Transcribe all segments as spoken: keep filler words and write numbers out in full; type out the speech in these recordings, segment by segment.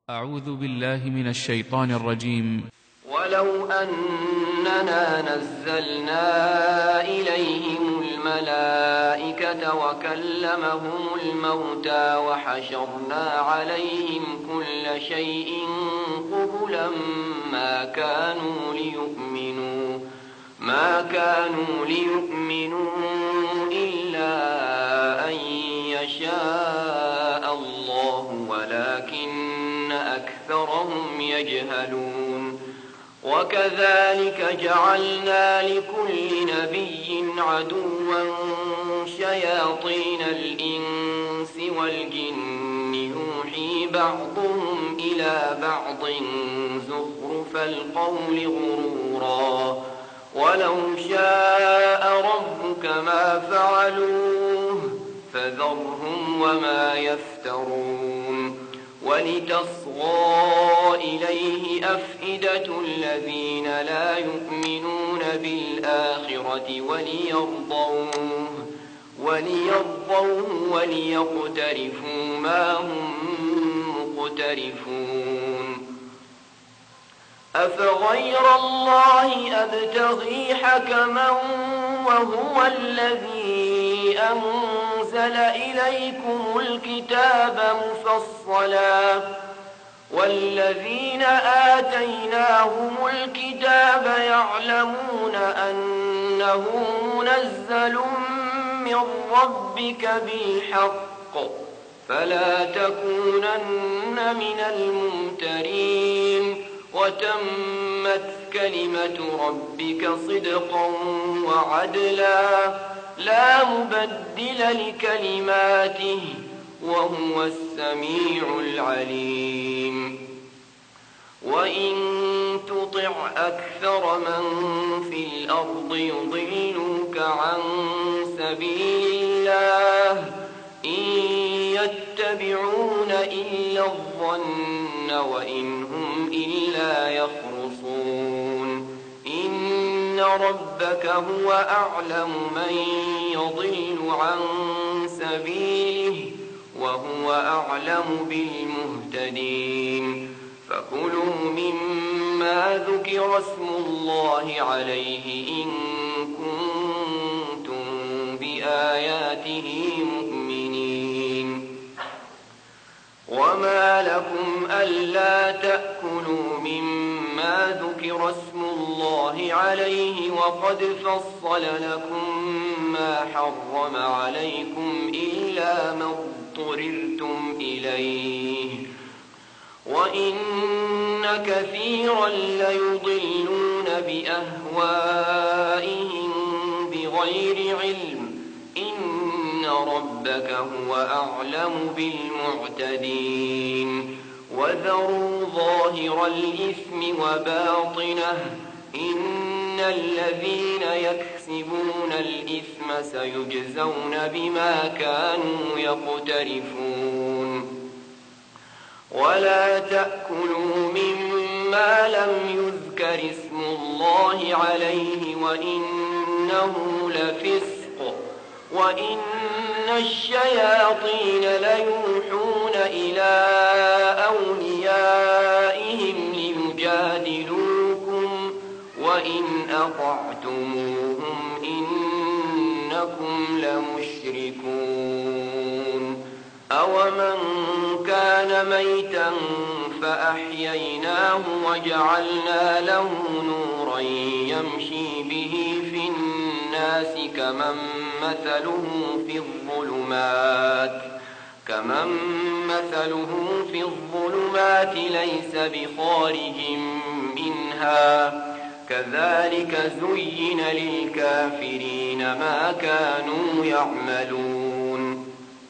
أعوذ بالله من الشيطان الرجيم. ولو أننا نزلنا إليهم الملائكة وكلمهم الموتى وحشرنا عليهم كل شيء قبلا ما كانوا ليؤمنوا ما كانوا ليؤمنوا إلا أن يشاء الله ولكن أكثرهم يجهلون. وكذلك جعلنا لكل نبي عدوا شياطين الإنس والجن يوحي بعضهم إلى بعض زخرف القول غرورا ولو شاء ربك ما فعلوه فذرهم وما يفترون. ولتصغى إليه أفئدة الذين لا يؤمنون بالآخرة وليرضوه وليرضوه وليقترفوا ما هم مقترفون. أفغير الله أبتغي حكما وهو الذي أنزل إليكم الكتاب مفصلا والذين آتيناهم الكتاب يعلمون أنه منزل من ربك بالحق فلا تكونن من الممترين. وتمت كلمة ربك صدقا وعدلا لا مبدل لكلماته وهو السميع العليم. وإن تطع أكثر من في الأرض يضلوك عن سبيل الله إن يتبعون إلا الظن وإن هم إلا يخرصون. إن ربك هو أعلم من يضل عن سبيله وهو أعلم بالمهتدين. فكلوا مما ذكر اسم الله عليه إن كنتم بآياته مؤمنين. وما لكم ألا تأكلوا مما ذكر اسم الله عليه وقد فصل لكم ما حرم عليكم إلا ما اضطررتم إليه وإن كثيرا ليضلون بأهوائهم بغير علم إن ربك هو أعلم بالمعتدين. وذروا ظاهر الإثم وباطنه إن الذين يكسبون الإثم سيجزون بما كانوا يقترفون. ولا تأكلوا مما لم يذكر اسم الله عليه وإنه لفسق وإن الشياطين ليوحون إلى أوليائهم ليجادلوكم وإن أطعتموهم إنكم لمشركون. أومن كان ميتا فأحييناه وجعلنا له نورا يمشي به في الناس كمن مثله في الظلمات كمن مثله في الظلمات ليس بخارج منها كذلك زين للكافرين ما كانوا يعملون.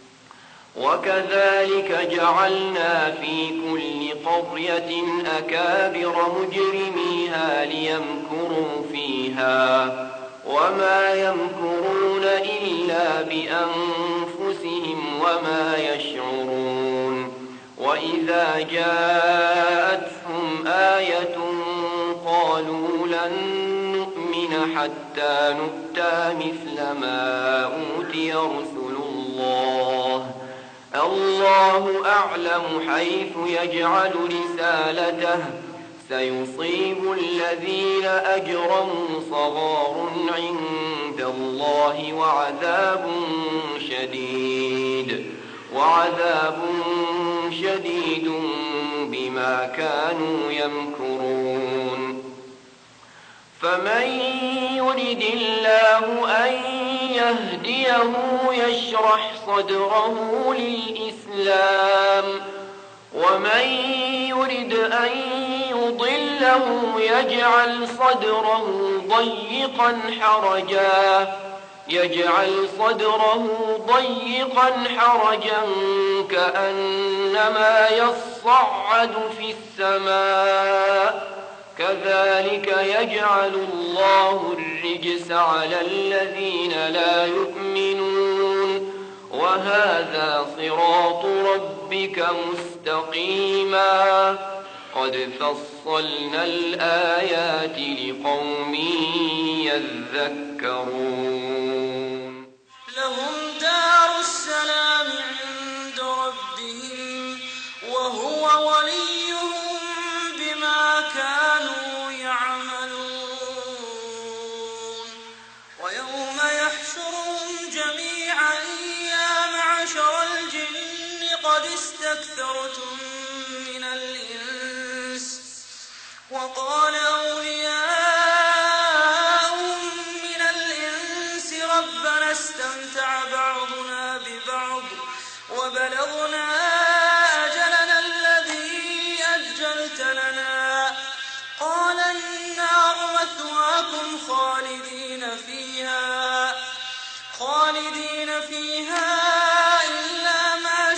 وكذلك جعلنا في كل قرية أكابر مجرميها ليمكروا فيها وما يمكرون إلا بأنفسهم وما يشعرون. وإذا جاءتهم آية قالوا لن نؤمن حتى نؤتى مثل ما أوتي رسل الله الله أعلم حيث يجعل رسالته سيصيب الذين أجرموا صغار عند الله وعذاب شديد وعذاب شديد بما كانوا يمكرون فمن يرد الله أن يهديه يشرح صدره للإسلام ومن يرد أن يضله يجعل صدره ضيقا حرجا يجعل صدره ضيقا حرجا كأنما يصعد في السماء كذلك يجعل الله الرجس على الذين لا يؤمنون وهذا صراط ربك مستقيما قد فصلنا الآيات لقوم يذكرون لهم دار السلام عند ربهم وهو وليهم بما كانوا يعملون ويوم يحشرهم جميعا يا معشر الجن قد استكثرتم من الإنس وقال أولياؤهم من الإنس ربنا استمتع بعضنا ببعض وبلغنا أجلنا الذي أجلت لنا قال النار مثواكم خالدين فيها خالدين فيها إلا ما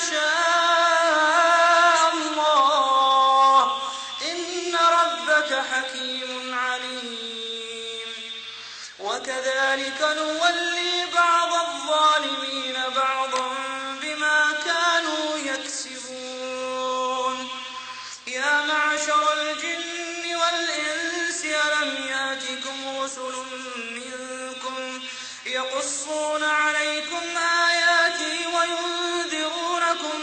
شاء الله إن ربك حكيم عليم وكذلك نولي بعض الظالمين بعضا بما كانوا يكسبون يا معشر الجن والإنس ألم يأتكم رسل منكم يقصون عليكم آياتي وينذرونكم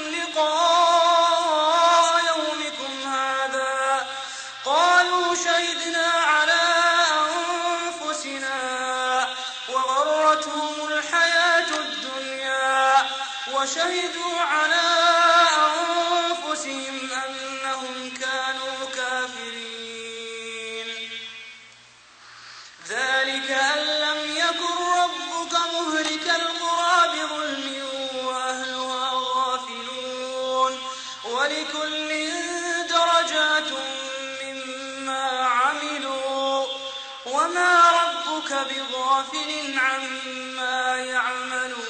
لقاء يومكم هذا قالوا شهدنا على أنفسنا وغرتهم الحياة الدنيا وشهدوا على أنفسهم أنهم كانوا كافرين ذلك أن لم يكن ربك مهلك القرى بظلم وأهلها غافلون ولكل درجات مما عملوا وما ربك بغافل عما يعملون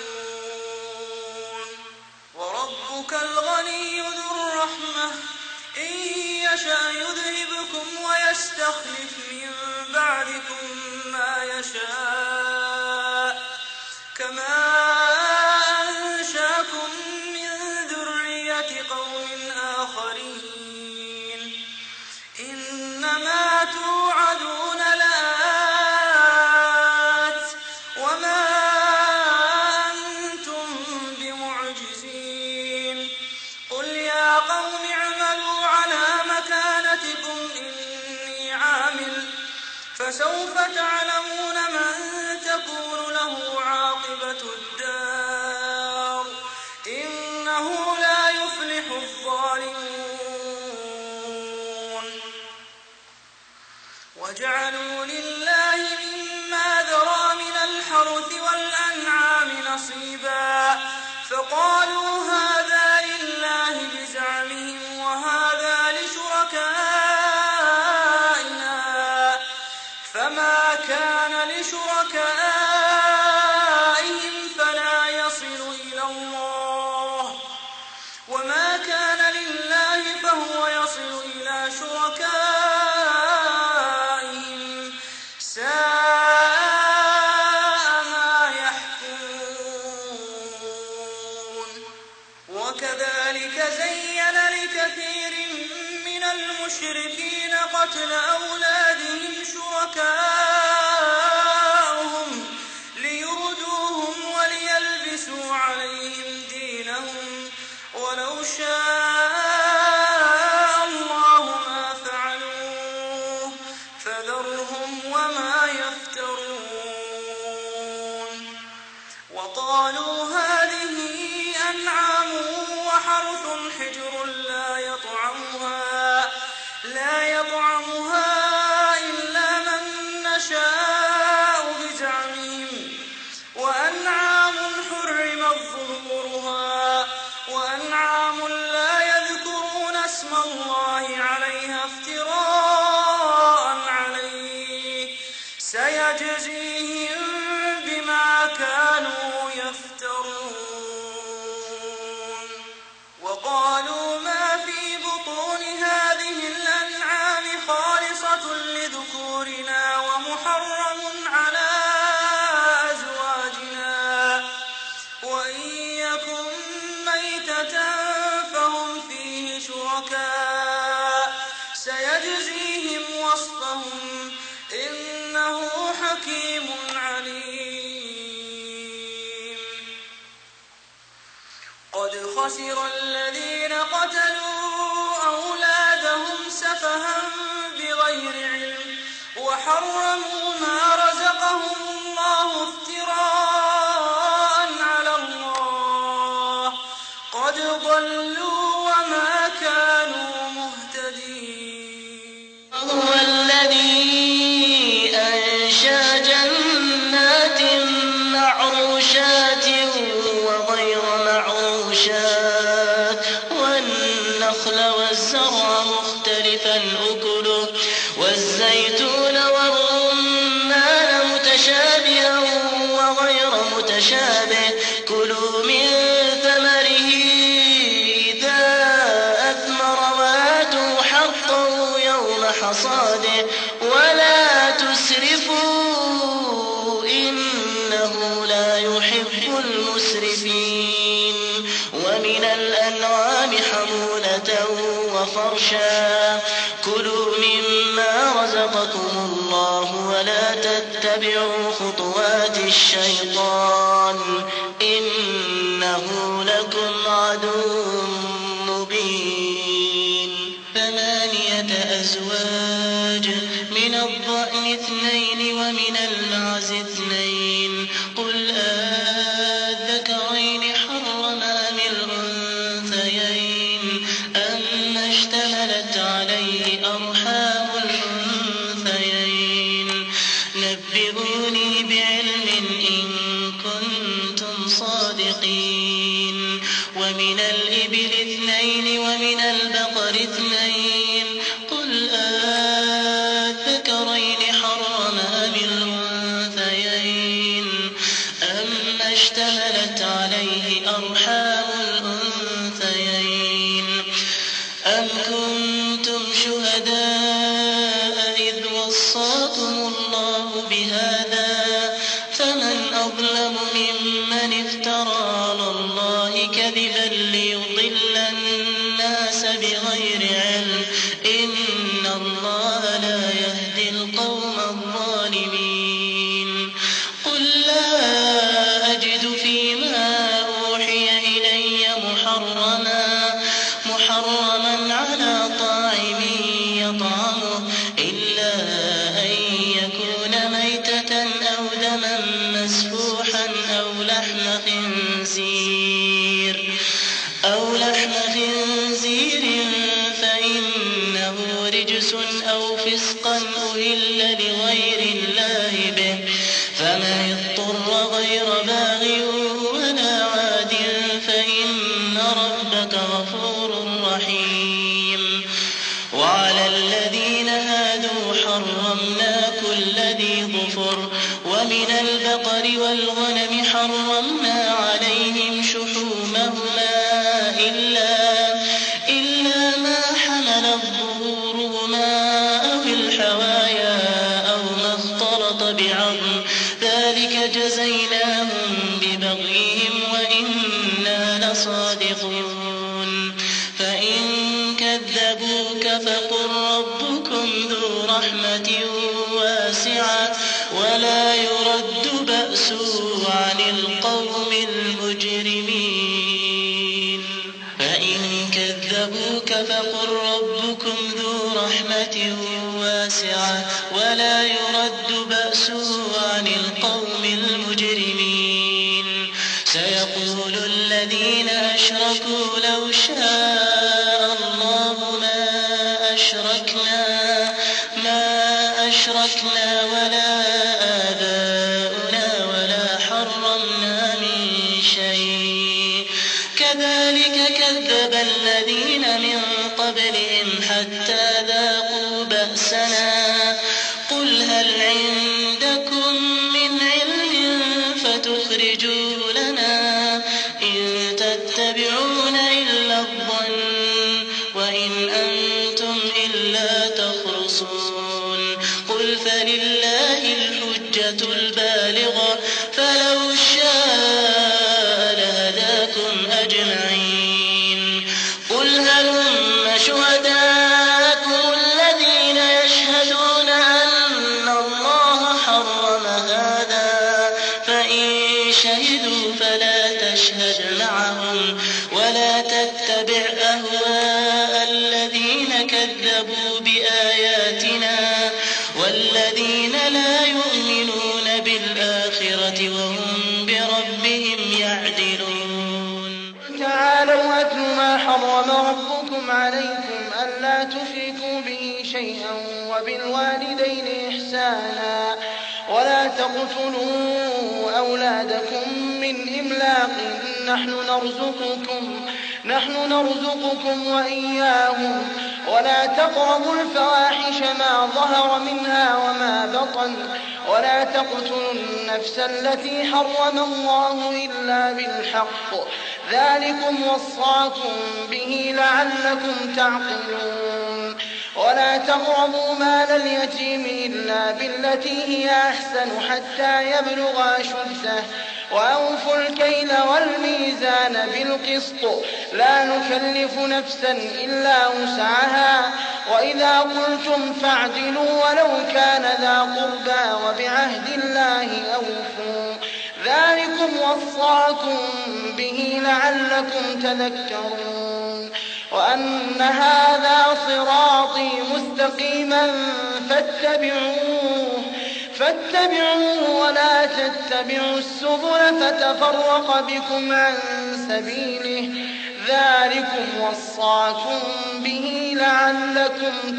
وربك الغني ذو الرحمة إن يشأ يذهبكم ويستخلف من بعدكم ما يشاء كما أنشاكم من ذرية قوم آخرين إنما توعدون لآت وما أنتم بمعجزين قل يا قوم اعملوا على مكانتكم إني عامل فسوف تعلمون من تكون له عاقبة الدار إنه لا يفلح الظالمون وجعلوا لله مما ذرى من الحرث والأنعام نصيبا فقالوا هذا لله بزعمهم وهذا لشركائنا فما كان لشركائهم فلا يصل إلى الله وما كان لله فهو يصل إلى شركائهم ساء ما يحكمون وكذلك زين لكثير من المشركين قتل أولادهم شركاءهم ليردوهم وليلبسوا عليهم دينهم سيجزيهم بما كانوا يفترون وقالوا ما في بطون هذه الأنعام خالصة لذكورنا ومحرم على أزواجنا وإن يكن ميتة فهم فيه شركاء سيجزيهم وصفهم إنه حكيم عليم قد خسر الذين قتلوا أولادهم سفها بغير علم وحرموا ما رزقهم الله افتراء على الله قد ضلوا وما كانوا مهتدين هو الذي أنشأ جنات معروشات وغير معروشات والنخل والزرع مختلفا أكله والزيتون والرمان متشابها وغير متشابه كلوا من ثمره إذا أثمر وآتوا حقه يوم حصاده ولا تسرفوا إنه لا يحب المسرفين ومن الأنعام حمولة وفرشا كلوا مما رزقكم الله ولا تتبعوا خطوات الشيطان إنه لكم عدو مبين ثمانية أزواج من الضأن اثنين ومن المعز اثنين قل أذكرين حرم أم الأنثيين أما اشتملت عليه أرحام الأنثيين نبئوني بعلم إن كنتم صادقين ومن الإبل اثنين ومن البقر اثنين قل أذكرين حرم أم الأنثيين أما اشتملت عليه أرحام الأنثيين أم كنتم شهداء إذ وصاكم الله بهذا فمن أظلم ممن افترى على الله كذبا ليضل الناس بغير علم إن الله لا يهدي القوم الظالمين قل لا أجد فيما أوحي إلي محرما محرما على طاعم يطعمه إلا أن يكون ميتة أو دما مسفوحا أو لحم خنزير أو لحم خنزير فإنه رجس أو فسقا أهل لغير الله به فمن اضطر غير باغ ولا عاد فإن ربك غفور رحيم وعلى الذين هادوا حرمنا كل ذي ظفر ومن البقر والغنم حرمنا عليهم شحومهما إلا إلا ما حملت ظهورهما أو الحوايا أو ما اختلط بعظم ذلك جزيناهم ببغيهم وإنا لصادقون فإن كذبوك فقل ربكم ذو رحمة واسعة ولا يرد بأسه عن القوم المجرمين فإن كذبوك فقل ربكم ذو رحمة واسعة ولا يرد بأسه عن القوم المجرمين سيقول الذين أشركوا لو شاء الله ما أشركنا ما أشركنا ولا آباؤنا ولا حرمنا البالغة فلو شاء لهداكم أجمعين قل هلم شهداءكم الذين يشهدون أن الله حرم هذا فإن شهدوا فلا تشهد معهم ولا تتبع أهواء الذين كذبوا بآياتنا والذين لا يؤمنون بالآخرة وهم بربهم يعدلون تعالوا أتل ما حرم ربكم عليكم ألا تشركوا به شيئا وبالوالدين إحسانا ولا تقتلوا أولادكم من إملاق نحن نرزقكم نحن نرزقكم وإياهم ولا تقربوا الفواحش ما ظهر منها وما بطن ولا تقتلوا النفس التي حرم الله إلا بالحق ذلكم وصاكم به لعلكم تعقلون ولا تقربوا مال اليتيم إلا بالتي هي أحسن حتى يبلغ أشده وأوفوا الكيل والميزان بالقسط لا نكلف نفسا إلا وسعها وإذا قلتم فاعدلوا ولو كان ذا قربى وبعهد الله أوفوا ذلكم وصاكم به لعلكم تذكرون وأن هذا صراطي مستقيما فاتبعوه فاتبعوه ولا تتبعوا السبل فتفرق بكم عن سبيله ذلكم وصاكم به لعلكم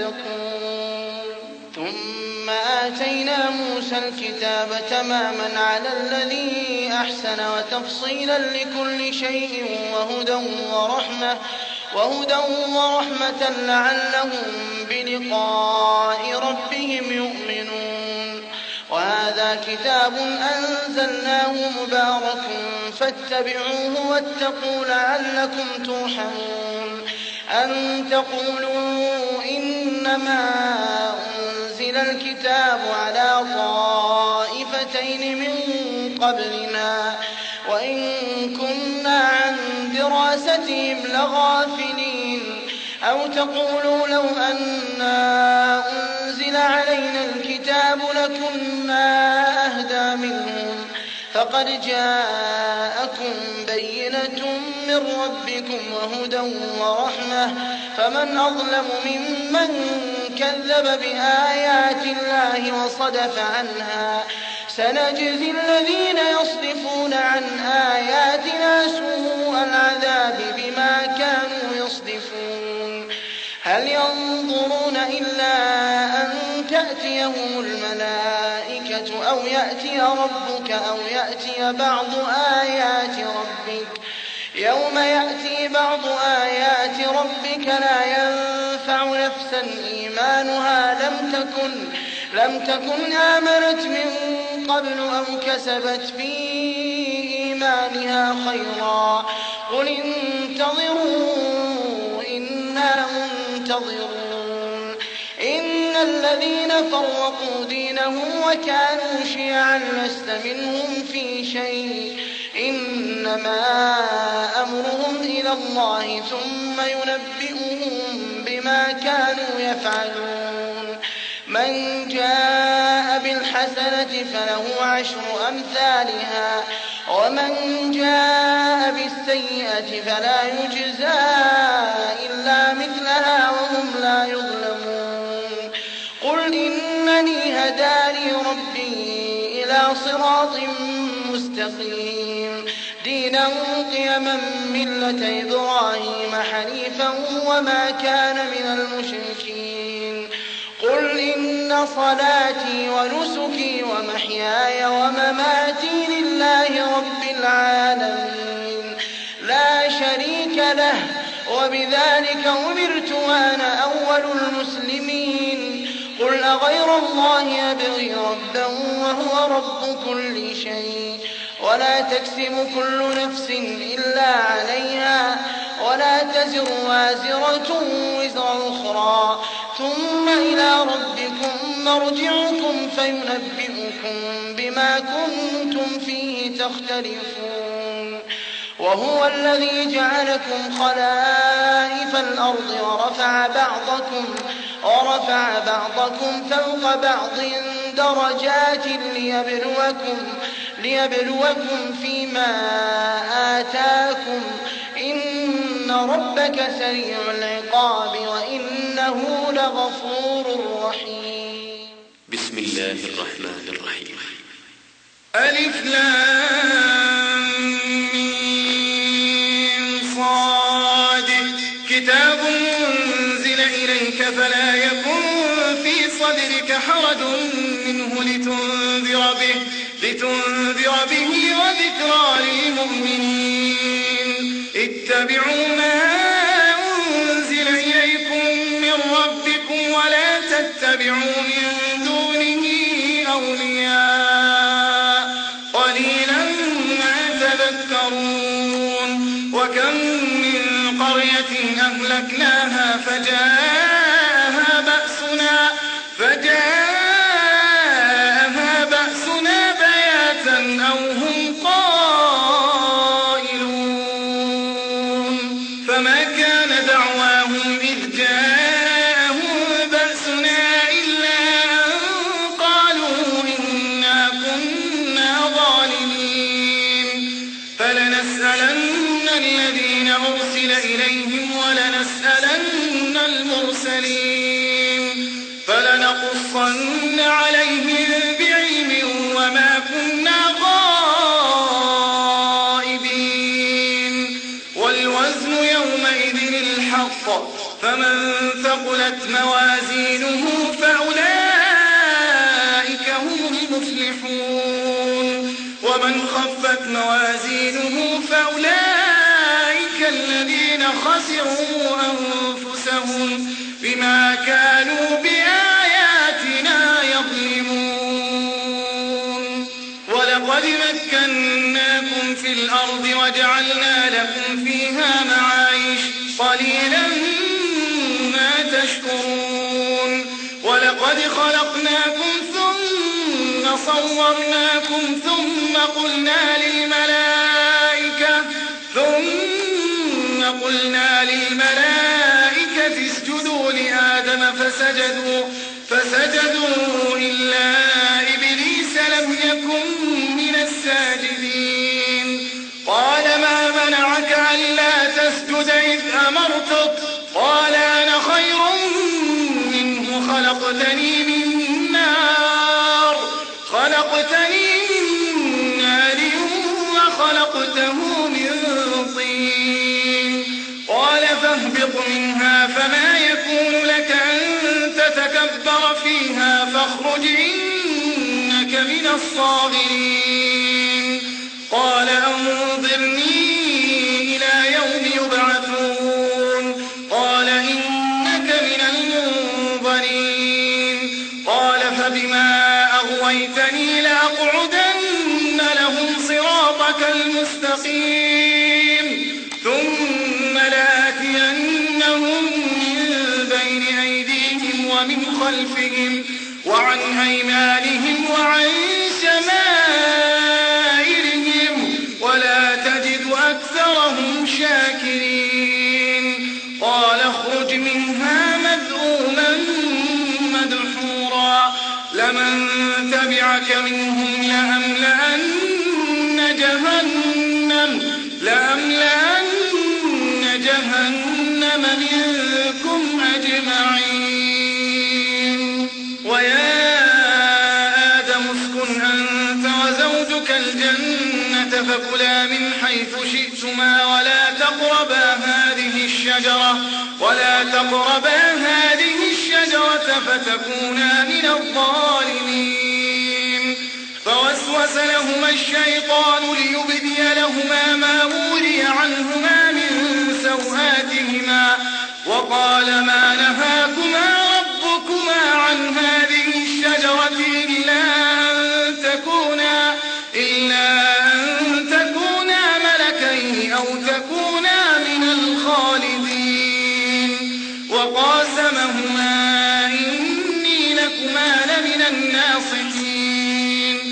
تتقون ثم آتينا موسى الكتاب تماما على الذي أحسن وتفصيلا لكل شيء وهدى ورحمة وهدى ورحمة لعلهم بلقاء ربهم يؤمنون وهذا كتاب أنزلناه مبارك فاتبعوه واتقوا لعلكم ترحمون أن تقولوا إنما أنزل الكتاب على طائفتين من قبلنا وإن كنا عن دراستهم لغافلين أو تقولوا لو أنا أنزل علينا الكتاب لكنا أهدى منهم فقد جاءكم بينة من ربكم وهدى ورحمة فمن أظلم ممن كذب بآيات الله وصدف عنها سنجزي الذين يصدفون عن آياتنا سوء العذاب بما كانوا يصدفون هل ينظرون إلا أن تأتيهم الملائكة أو يأتي ربك أو يأتي بعض آيات ربك يوم يأتي بعض آيات ربك لا ينفع نفسا إيمانها لم تكن لم تكن آمنت من قبل أو كسبت في إيمانها خيرا قل انتظروا إنا منتظرون إن الذين فرقوا دينهم وكانوا شيعا لست منهم في شيء إنما أمرهم إلى الله ثم ينبئهم بما كانوا يفعلون من جاء بالحسنة فله عشر أمثالها ومن جاء بالسيئة فلا يجزى إلا مثلها وهم لا يظلمون قل إنني هداني ربي إلى صراط مستقيم دينا قيما ملة إبراهيم حنيفا وما كان من المشركين قل إن صلاتي ونسكي ومحياي ومماتي لله رب العالمين لا شريك له وبذلك أمرت وأنا أول المسلمين قل أغير الله أبغي ربا وهو رب كل شيء ولا تكسب كل نفس إلا عليها ولا تزر وازرة وزر أخرى ثم إلى ربكم مرجعكم فينبئكم بما كنتم فيه تختلفون وهو الذي جعلكم خلائف الأرض ورفع بعضكم ورفع بعضكم فوق بعض درجات ليبلوكم ليبلوكم فيما آتاكم إن ربك سريع العقاب وإنه لغفور رحيم. بسم الله الرحمن الرحيم. ألف لام ميم صاد كتاب أنزل إليك فلا يكن في صدرك حرج منه لتنذر به لتنذر به وذكرى للمؤمنين اتبعوا ما أنزل إليكم من ربكم ولا تتبعوا من دونه أولياء قليلا ما تذكرون. وكم من قرية أهلكناها فجاءها بأسنا فجاءها بأسنا بياتا أو هم قائلون فما كان دعواهم إذ جاءهم بأسنا إلا أن قالوا إنا كنا ظالمين. فلنسألن الذين أرسل إليهم ولنسألن المرسلين فلنقصن عليهم بعلم وما كنا غائبين. والوزن يومئذ الحق فمن ثقلت موازينه فأولئك هم المفلحون ومن خفت موازينه فأولئك الذين خسروا أنفسهم بما كانوا بآياتنا يظلمون. ولقد مكناكم في الأرض وجعلنا لكم فيها معايش قليلا ما تشكرون. ولقد خلقناكم ثم صورناكم ثم قلنا للملائكة ثم قلنا للملائكة اسجدوا لآدم فسجدوا فسجدوا إلا إبليس لم يكن من الساجدين. قال ما منعك ألا تسجد إذ أمرتك قال أنا خير منه خلقتني من نار خلقتني من نار وخلقته من طين. قال فاهبط منها فما يكون لك أن تتكبر فيها فاخرج إنك من الصاغرين. قال أنظرني إلى يوم يبعثون قال إنك من المنظرين. قال فبما أغويتني لأقعدن لهم صراطك المستقيم ثم لآتينهم من بين أيديهم ومن خلفهم وعن أيمانهم وعن شمائلهم ولا تجد أكثرهم شاكرين. قال اخرج منها مذءوما مدحورا لمن تبعك منهم لأملأن جهنم لأملأن جهنم منكم أجمعين. ويا آدم اسكن أنت وزوجك الجنة فكلا من حيث شئتما ولا تقربا هذه الشجرة ولا تقربا هذه الشجرة فتكونا من الظالمين. فوسوس لهما الشيطان ليبدي لهما ما وري عنهما من سوآتهما وقال ما نهاكما ربكما عن هذه الشجرة إلا أن تكونا إلا أن تكونا ملكين أو تكونا من الخالدين. وقاسمهما إني لكما لمن الناصحين.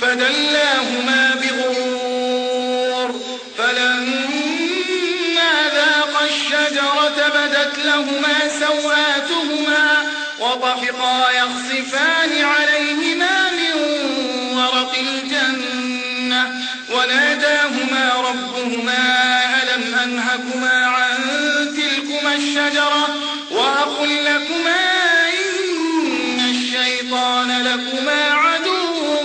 فدلاهما بغرور فلما ذاقا الشجرة بدت لهما سوآتهما وطفقا يخصفان عليهما من ورق الجنة وناداهما ربهما ألم أنهكما عن تلكما الشجرة وأقل لكما إن الشيطان لكما عدو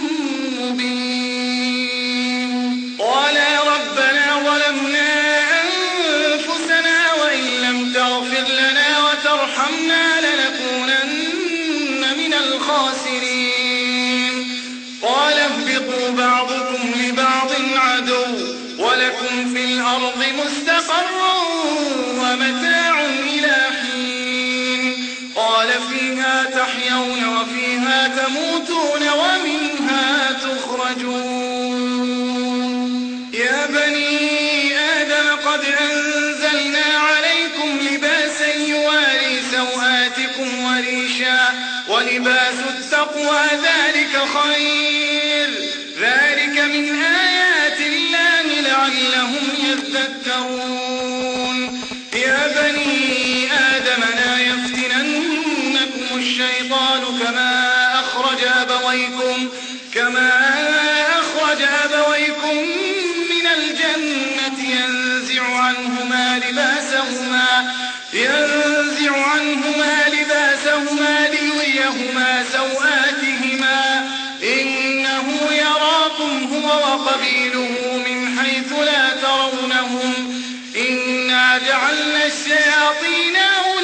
مبين قالا ربنا ظلمنا أنفسنا وإن لم تغفر لنا وترحمنا لنكونن من الخاسرين قال اهبطوا بعضكم لبعض عدو ولكم في الأرض مستقر ومتاع إلى حين قال فيها تحيون وفيها تموتون ومنها تخرجون يا بني آدم قد أنزلنا عليكم لباسا يواري سوآتكم وريشا ولباس التقوى ذلك خير ذلك من آيات الله لعلهم يذكرون يا بني آدم لا يفتننكم الشيطان كما أخرج أبويكم كما أخرج أبويكم من الجنة ينزع عنهما لباسهما ينزع عنهما لباسهما ليريهما سوآتهما إنه يراكم هو وقبيله من حيث لا ترونهم إنا جعلنا الشياطين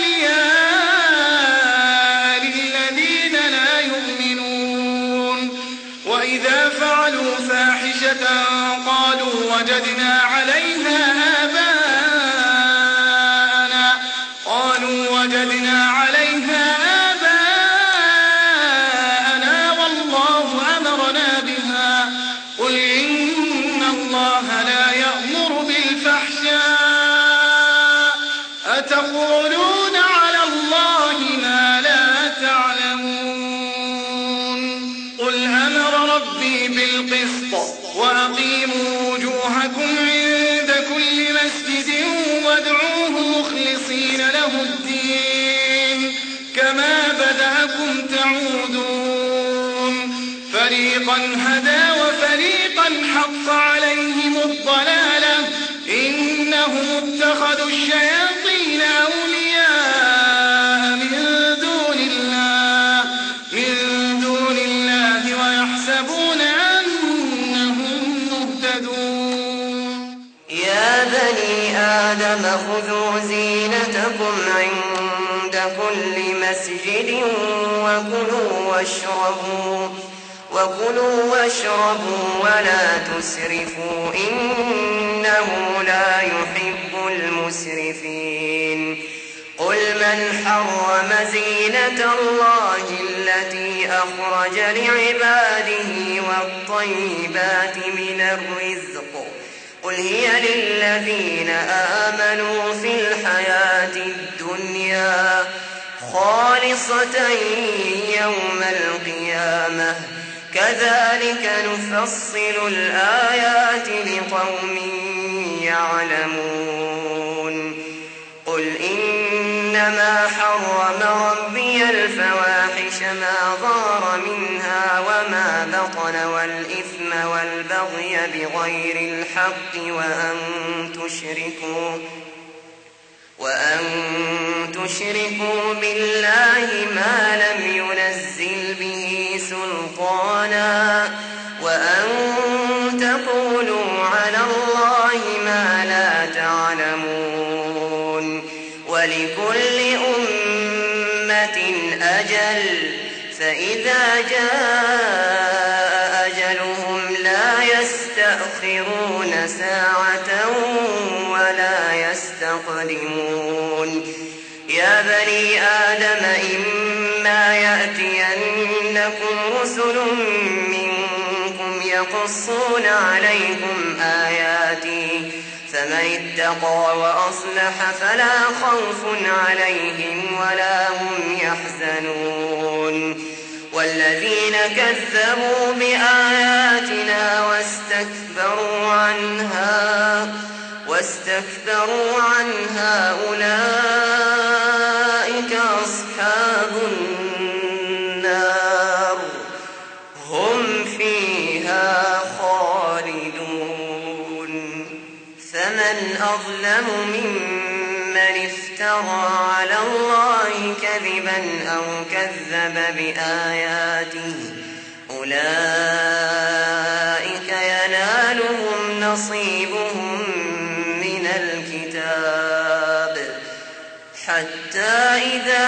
أولياء للذين لا يؤمنون وإذا فعلوا فاحشة قالوا وجدنا عليها آباءنا قالوا وجدنا عليها آباءنا والله أمرنا بها قل إن الله لا يأمر بالفحشاء أتقولون على الله ما لا تعلمون قل أمر ربي بالقسط وأقيموا وجوهكم عند كل مسجد وادعوه مخلصين له الدين كما بدأكم تعودون فريقا هدى وفريقا حق عليهم الضلالة إنهم اتخذوا الشياطين أولياء من دون الله من دون الله ويحسبون أنهم مهتدون يا بني آدم خذوا زينتكم عند كل مسجد وكلوا واشربوا وكلوا واشربوا ولا تسرفوا إنه لا يحب المسرفين قل من حرم زينة الله التي أخرج لعباده والطيبات من الرزق قل هي للذين آمنوا في الحياة الدنيا خالصة يوم القيامة كذلك نفصل الآيات لقوم يعلمون قل إنما حرم ربي الفواحش ما ظهر منها وما بطن والإثم والبغي بغير الحق وأن تشركوا وأن تشركوا بالله ما لم ينزل به سلطانا وأن تقولوا على الله ما لا تعلمون ولكل أمة أجل فإذا جاء أجلهم لا يستأخرون ساعة ولا يستقدمون يا بني آدم إما يأتينكم رسل منكم يقصون عليكم آياتي فمن اتقى وأصلح فلا خوف عليهم ولا هم يحزنون والذين كذبوا بآياتنا واستكبروا عنها أولئك أصحاب النار هم فيها خالدون. فمن أظلم ممن افترى على الله كذبا أو كذب بآياته أولئك ينالهم نصيبهم من الكتاب حتى إذا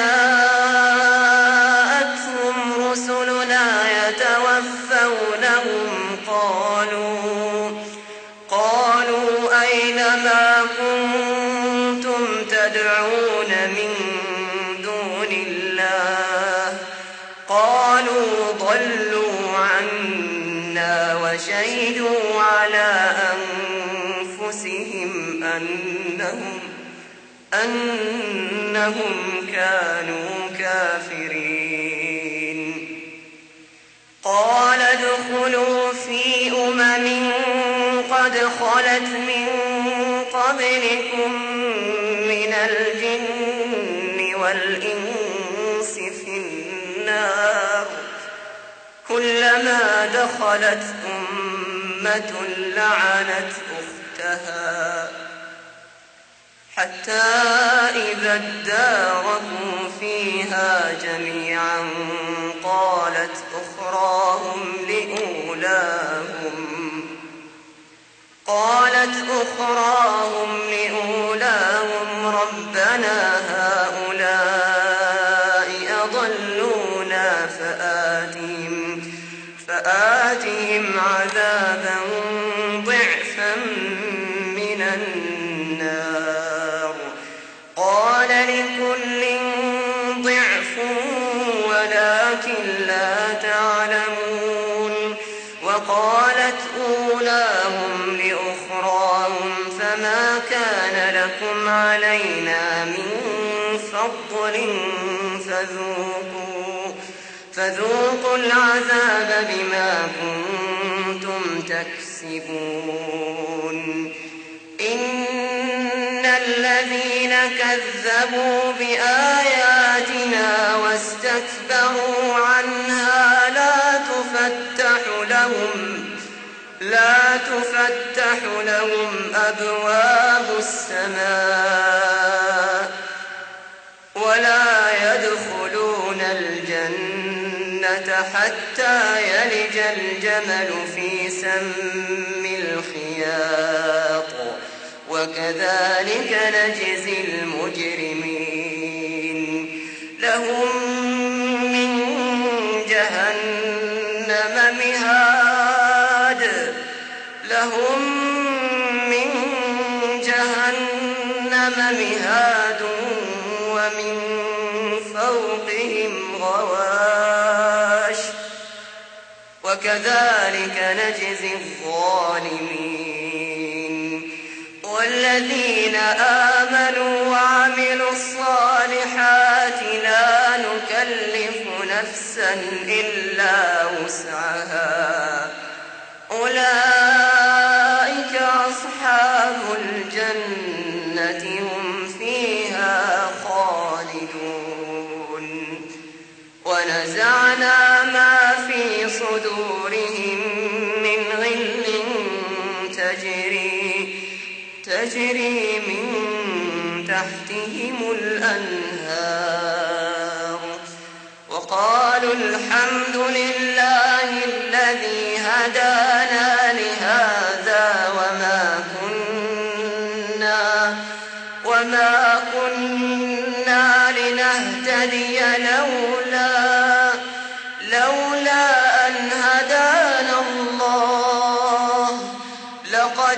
جاءتهم رسلنا يتوفونهم قالوا قالوا أين ما كنتم تدعون من دون الله قالوا ضلوا عنا وشهدوا على أنفسهم أنهم, أنهم كانوا كافرين. قال ادخلوا في أمم قد خلت من قبلكم من الجن والإنس في النار كلما دخلت أمة لعنت أختها حتى إذا اداركوا فيها جميعا قالت أخراهم لأولاهم قالت أخراهم لأولاهم ربنا هؤلاء أضلونا فآتهم فآتهم عذابا ضعفا من النار قال لكل ضعف ولكن لا تعلمون. وقالت أولاهم لأخراهم فما كان لكم علينا من فضل فذوقوا, فذوقوا العذاب بما كنتم تكسبون. إن الذين كذبوا بآياتنا واستكبروا عنها لا تفتح لهم لا تفتح لهم أبواب السماء ولا يدخلون الجنة حتى يلج الجمل في سم الخياط وكذلك نجزي المجرمين. لهم من جهنم مهاد لهم من جهنم مهاد ومن فوقهم غواش وكذلك نجزي الظالمين. والذين آمنوا وعملوا الصالحات لا نكلف نفسا إلا وسعها أولئك أصحاب الجنة هم فيها خالدون. ونزعنا ما في صدورهم من غل تجري تجري من تحتهم الأنهار وقالوا الحمد لله الذي هدانا لهذا وما كنا وما كنا لنهتدي لولا لولا أن هدانا الله لقد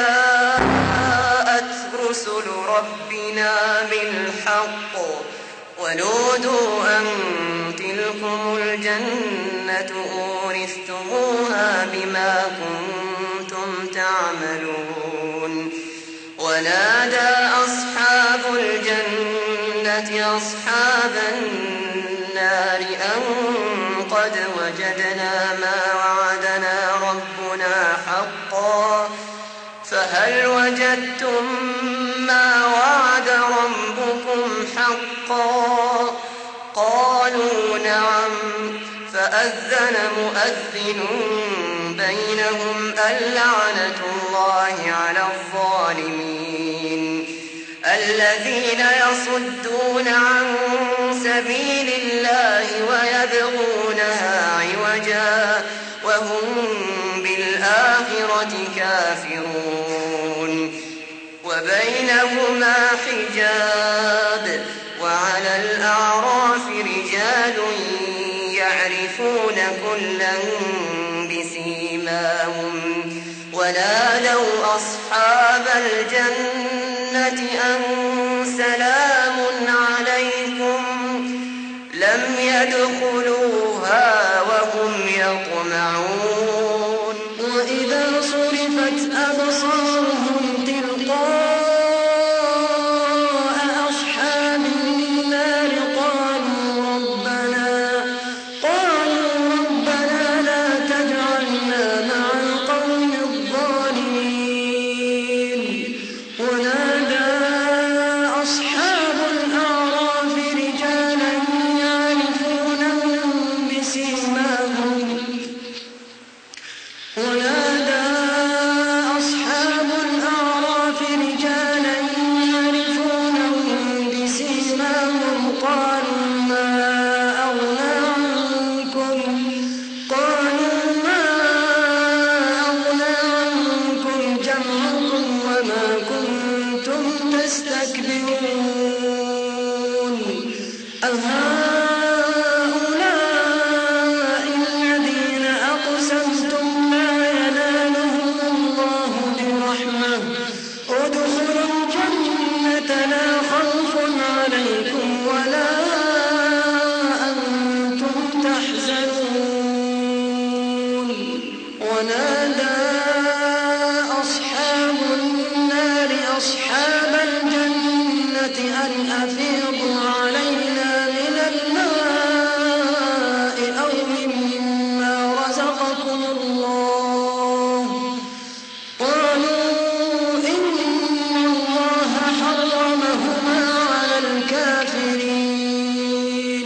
جاءت رسل ربنا بالحق ونودوا أن تلكم الجنة أورثتموها بما كنتم تعملون. ونادى أصحاب الجنة أصحاب النار أن قد وجدنا ما وعدنا ربنا حقا فهل وجدنا وجدتم ما وعد ربكم حقا؟ قالوا نعم. فأذن مؤذن بينهم اللعنة الله على الظالمين الذين يصدون عن سبيل الله ويبغونها عوجا وهم بالآخرة كافرون. وبينهما حجاب وعلى الأعراف رجال يعرفون كلا بسيماهم ونادوا أصحاب الجنة أن سلام عليكم لم يدخلوها وهم يطمعون. وإذا صرفت أبصارهم تلقاء أصحاب النار قالوا ربنا قالوا ربنا لا تجعلنا مع القوم الظالمين. ونادى أصحاب الأعراف رجالا يعرفونهم بسيماهم ونادى أصحاب الأعراف رجالا يعرفونهم بسيماهم قالوا ما أغنى عنكم قالوا ما أغنى عنكم جمعكم وما كنتم تستكبرون أهؤلاء الذين أقسمتم لا ينالهم الله برحمة ادخلوا الجنة لا خوف عليكم ولا أنتم تحزنون. ونادى أصحاب النار أصحاب الجنة أن أفيضوا علينا من الماء أو مما رزقكم الله. قالوا إن الله حرمهما على الكافرين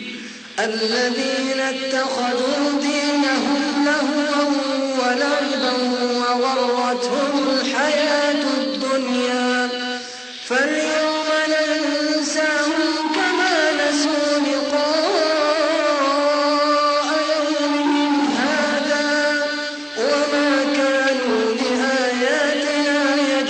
الذين اتخذوا دينهم لهوا ولعبا وغرتهم الحياة الدنيا فاليوم ننساهم كما نسوا لقاء يومهم هذا وما كانوا بآياتنا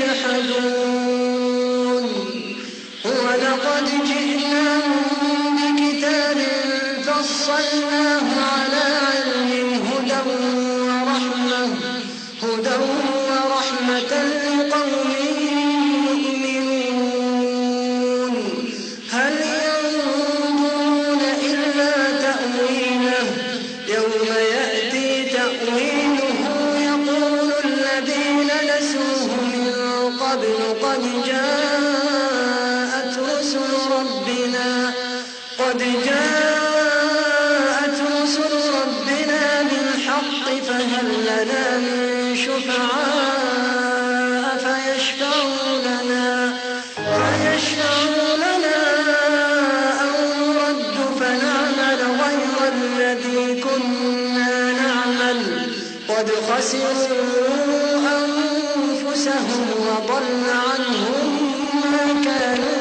يجحدون. ولقد جئناهم بكتاب فصلناه على علم هدى ورحمة هدى ورحمة لقوم يؤمنون. هل ينظرون إلا تأويله يوم يأتي تأويله يقول الذين نسوه من قبل قد جاءت رسل ربنا قد جاءت رسل ربنا بالحق فهل لنا من شفعاء فيشفعوا لنا فيشفعوا لنا أو نرد فنعمل غير الذي كنا نعمل قد خسروا أنفسهم وضل عنهم ما كانوا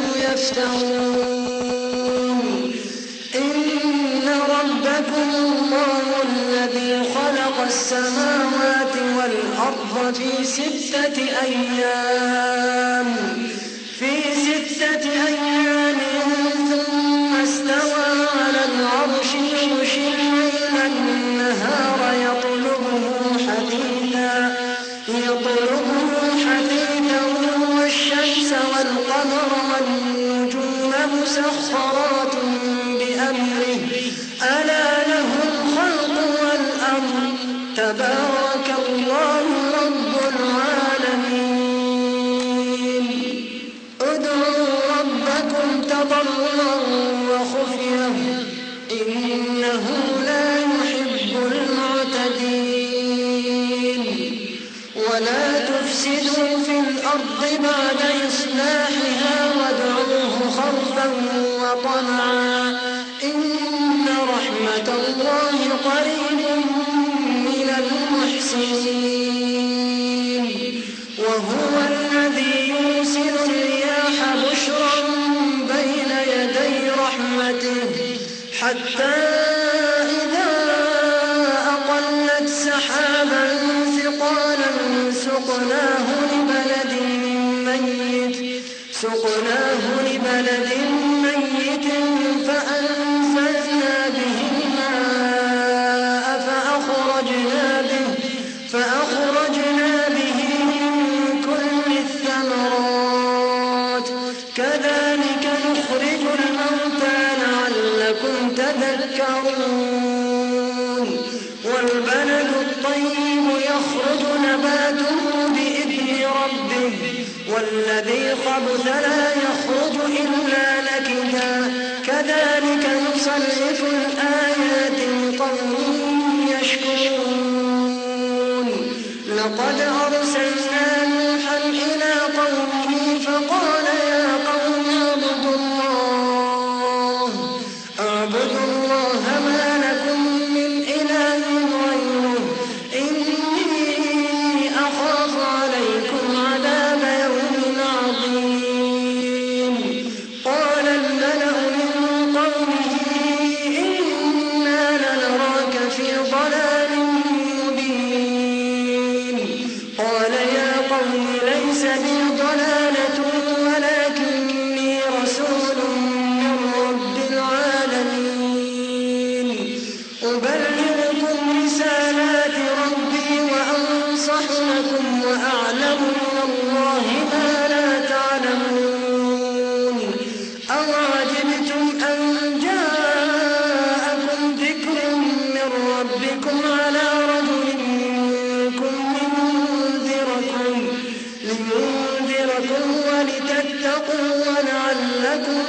يفترون. إن ربكم الله الذي خلق السماوات والأرض في ستة أيام في ستة أيام ثم استوى على العرش يغشي الليل النهار يطلبه حثيثا يطلبه حثيثا والشمس والقمر والنجوم مسخرات بأمره ألا له الخلق والأمر تبارك الله رب العالمين. ادعوا ربكم تضرعا وخفيا إنه لا يحب المعتدين. ولا تفسدوا في الأرض الأرض بعد إصلاحها وادعوه خوفا وطمعا إن رحمة الله قريب من المحسنين وهو الذي يرسل الرياح بشرا بين يدي رحمته حتى إذا أقلت سحابا ثقالا سقناه لبلد ميت سقناه لبلد ميت فأنزلنا به الماء فأخرجنا به فأخرجنا به من كل الثمرات كذلك نخرج الموتى لعلكم تذكرون والبلد الطيب يخرج نباته بإذن ربه والذي خبث لا يخرج إلا نكدا كذلك نصرف الآيات لقوم يشكرون لقد أرسلنا نوحا إلى قومه فقال يا قوم اعبدوا الله اعبدوا الله ما لكم من إله غيره إني أخاف عليكم عذاب يوم عظيم قال الملأ من قومه إنا لنراك في ضلال مبين قال يا قوم ليس بي ضلالة ولكني رسول من رب العالمين أبلغكم رسالات ربي وأنصح لكم وأعلم من الله ما لا تعلمون أوعجبتم أن جاءكم ذكر من ربكم على رجل منكم لينذركم لينذركم ولتتقوا ولعلكم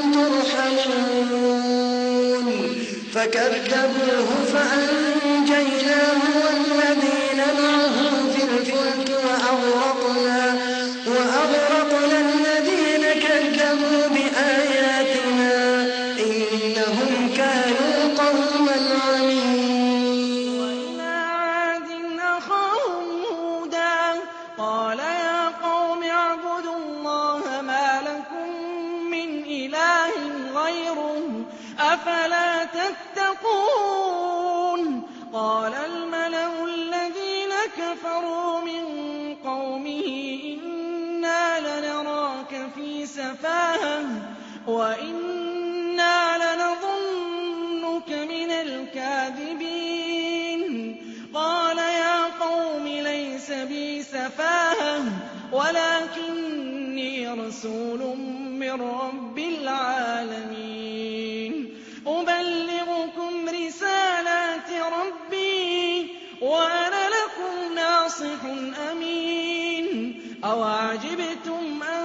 ترحمون فكذبوه فأنجيناه والذين معه في الفلك وأغرقنا وأغرقنا الذين كذبوا بآياتنا إنهم كانوا قوما عمين وإلى عاد أخاهم هودا قال يا قوم اعبدوا الله ما لكم من إله غيره أفلا تتقون قال الملأ الذين كفروا من قومه إنا لنراك في سفاهة وإنا لنظنك من الكاذبين قال يا قوم ليس بي سفاهة ولكني رسول من رب العالمين أبلغكم رسالات ربي وأنا لكم ناصح أمين أوعجبتم أن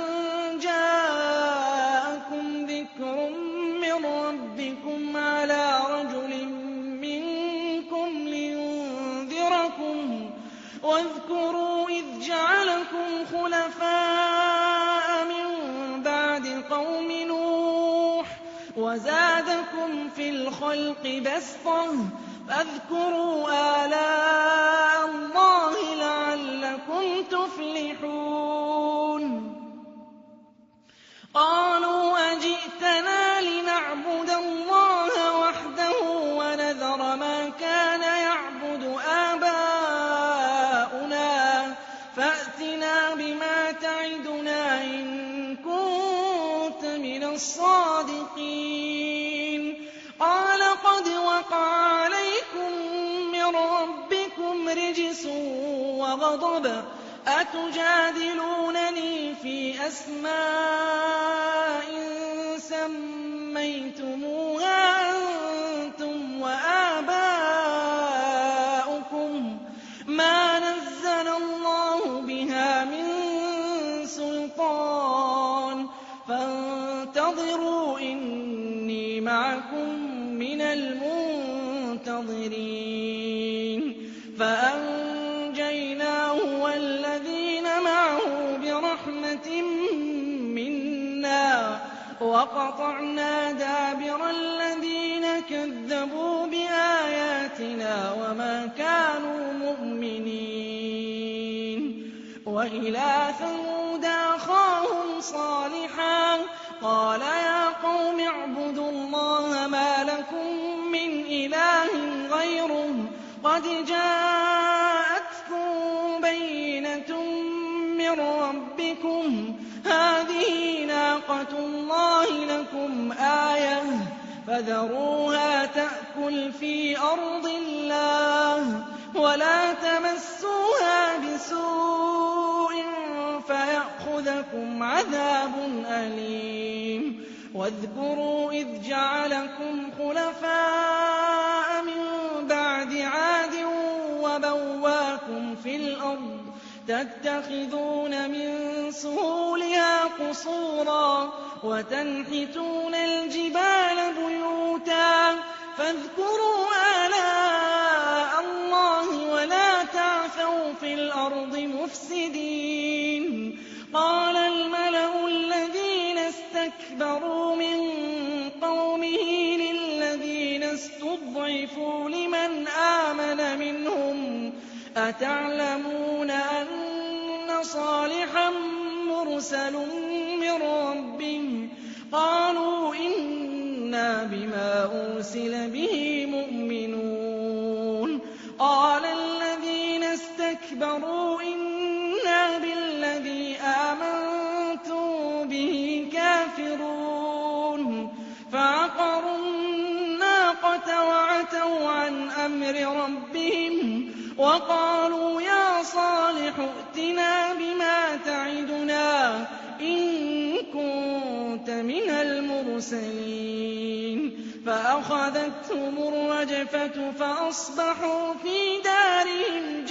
جاءكم ذكر من ربكم على رجل منكم لينذركم واذكروا إذ جعلكم خلفاء من بعد قوم نوح وزادكم في الخلق بسطة فاذكروا آلاء الله لعلكم تفلحون قالوا أجئتنا لنعبد الله وحده ونذر ما كان يعبد آباؤنا فأتنا بما تعدنا إن كنت من الصادقين قال قد وقع عليكم من ربكم رجس وغضب أتجادلونني في أسماء سميتموها أنتم وآباؤكم ما نزل الله بها من سلطان فانتظروا إني معكم من المنتظرين فأنجيناه والذين معه برحمة وَقَطَعْنَا دَابِرَ الَّذِينَ كَذَّبُوا بِآيَاتِنَا وَمَا كَانُوا مُؤْمِنِينَ وَإِلَىٰ ثَمُودَ أَخَاهُمْ صَالِحًا قَالَ يَا قَوْمِ اعْبُدُوا اللَّهَ مَا لَكُم مِّنْ إِلَٰهٍ غَيْرُهُ قَدْ جَاءَتْكُم بَيِّنَةٌ مِّن رَّبِّكُمْ هَٰذِهِ نَاقَةُ اللَّهِ لَكُمْ آيَةً فَذَرُوهَا تَأْكُلْ فِي أَرْضِ اللَّهِ وَلَا تَمَسُّوهَا بِسُوءٍ فَيَأْخُذَكُمْ عَذَابٌ أَلِيمٌ وَاذْكُرُوا إِذْ جَعَلَكُمْ خُلَفَاءَ مِن بَعْدِ عَادٍ وَبَوَّاكُمْ فِي الْأَرْضِ تَتَّخِذُونَ مِن سُهُولِهَا قُصُورًا وَتَنْحِتُونَ الْجِبَالَ بُيُوتًا فَاذْكُرُوا آلَاءَ اللَّهِ وَلَا تَعْثَوْا فِي الْأَرْضِ مُفْسِدِينَ قَالَ الْمَلَأُ الَّذِينَ اسْتَكْبَرُوا مِن قَوْمِهِ لِلَّذِينَ اسْتُضْعِفُوا لِمَنْ آمَنَ مِنْهُمْ أَتَعْلَمُونَ أَنَّ صَالِحًا مُّرْسَلٌ مِّن رَّبِّهِ قَالُوا إِنَّا بِمَا أُرْسِلَ بِهِ مُؤْمِنُونَ قَالَ الَّذِينَ اسْتَكْبَرُوا إِنَّا بِالَّذِي آمَنتُم بِهِ كَافِرُونَ فَعَقَرُوا النَّاقَةَ وَعَتَوْا عَنْ أَمْرِ رَبِّهِمْ وَقَالُوا يَا صَالِحُ ائْتِنَا بِمَا تَعِدُنَا إِن كُنتَ مِنَ الْمُرْسَلِينَ فَأَخَذَتْهُمُ الرَّجْفَةُ فَأَصْبَحُوا فِي دَارِهِمْ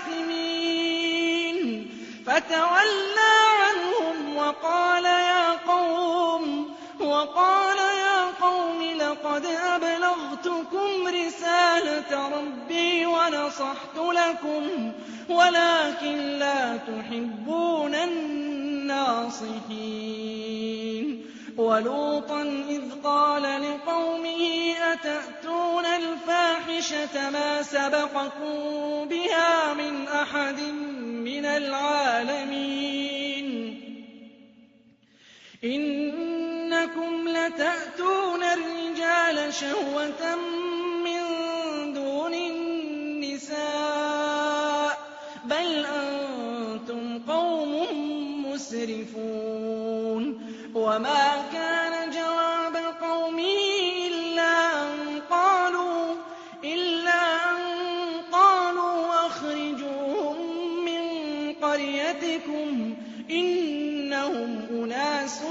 جَاثِمِينَ فَتَوَلَّىٰ عَنْهُمْ وَقَالَ يَا قَوْمِ وَقَالَ يَا قَوْمِ لَقَدْ أَبْلَغْتُكُمْ رِسَالَةَ رَبِّي وَنَصَحْتُ لَكُمْ وَلَٰكِن لَّا تُحِبُّونَ النَّاصِحِينَ وَلُوطًا إِذْ قَالَ لِقَوْمِهِ أَتَأْتُونَ الْفَاحِشَةَ مَا سَبَقَكُم بِهَا مِنْ أَحَدٍ مِّنَ الْعَالَمِينَ إِنَّكُمْ لَتَأْتُونَ الرِّجَالَ شَهْوَةً مِّن دُونِ النِّسَاءِ بَلْ أَنتُمْ قَوْمٌ مُّسْرِفُونَ وَمَا كَانَ جَوَابَ قَوْمِهِ إِلَّا أَن قَالُوا إِلَّا أَن قَالُوا أَخْرِجُوهُم مِّن قَرْيَتِكُمْ إِنَّهُمْ أُنَاسٌ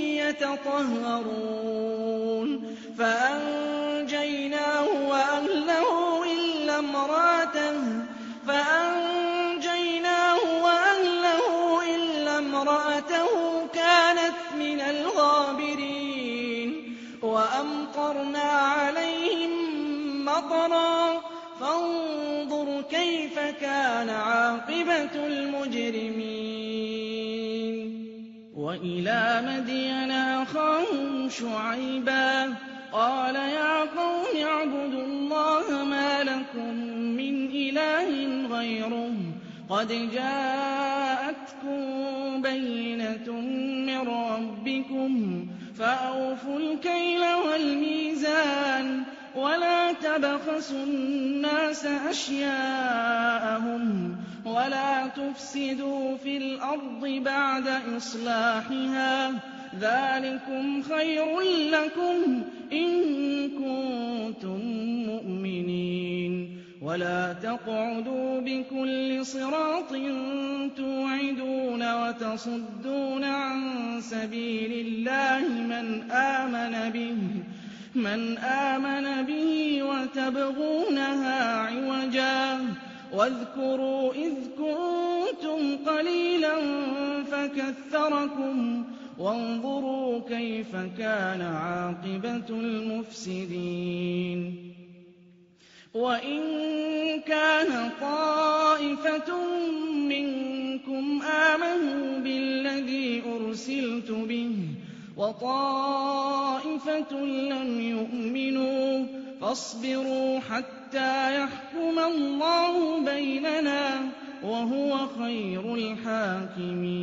يَتَطَهَّرُونَ فَأَنجَيْنَاهُ وَأَهْلَهُ إِلَّا امْرَأَتَهُ فَأَنجَيْنَاهُ وَأَهْلَهُ إِلَّا امْرَأَتَهُ كَانَتْ مِنَ الْغَابِرِينَ وَأَمْطَرْنَا عَلَيْهِم مَّطَرًا فَانظُرْ كَيْفَ كَانَ عَاقِبَةُ الْمُجْرِمِينَ وَإِلَىٰ مَدْيَنَ أَخَاهُمْ شُعَيْبًا قَالَ يَا قَوْمِ اعْبُدُوا اللَّهَ مَا لَكُم مِّنْ إِلَٰهٍ غَيْرُهُ قَدْ جَاءَتْكُم بَيِّنَةٌ مِّن رَّبِّكُمْ فَأَوْفُوا الْكَيْلَ وَالْمِيزَانَ وَلَا تَبْخَسُوا النَّاسَ أَشْيَاءَهُمْ وَلَا تُفْسِدُوا فِي الْأَرْضِ بَعْدَ إِصْلَاحِهَا ذَٰلِكُمْ خَيْرٌ لَّكُمْ إِن كُنتُم مُّؤْمِنِينَ وَلَا تَقْعُدُوا بِكُلِّ صِرَاطٍ تُوعِدُونَ وَتَصُدُّونَ عَن سَبِيلِ اللَّهِ مَنْ آمَنَ بِهِ مَنْ آمَنَ بِهِ وَتَبْغُونَهَا عِوَجًا وَاذْكُرُوا إِذْ كُنتُمْ قَلِيلًا فَكَثَّرَكُمْ وَانظُرُوا كَيْفَ كَانَ عَاقِبَةُ الْمُفْسِدِينَ وَإِن كَانَ طَائِفَةٌ مِّنكُمْ آمَنُوا بِالَّذِي أُرْسِلْتُ بِهِ وطائفة لم يؤمنوا فاصبروا حتى يحكم الله بيننا وهو خير الحاكمين.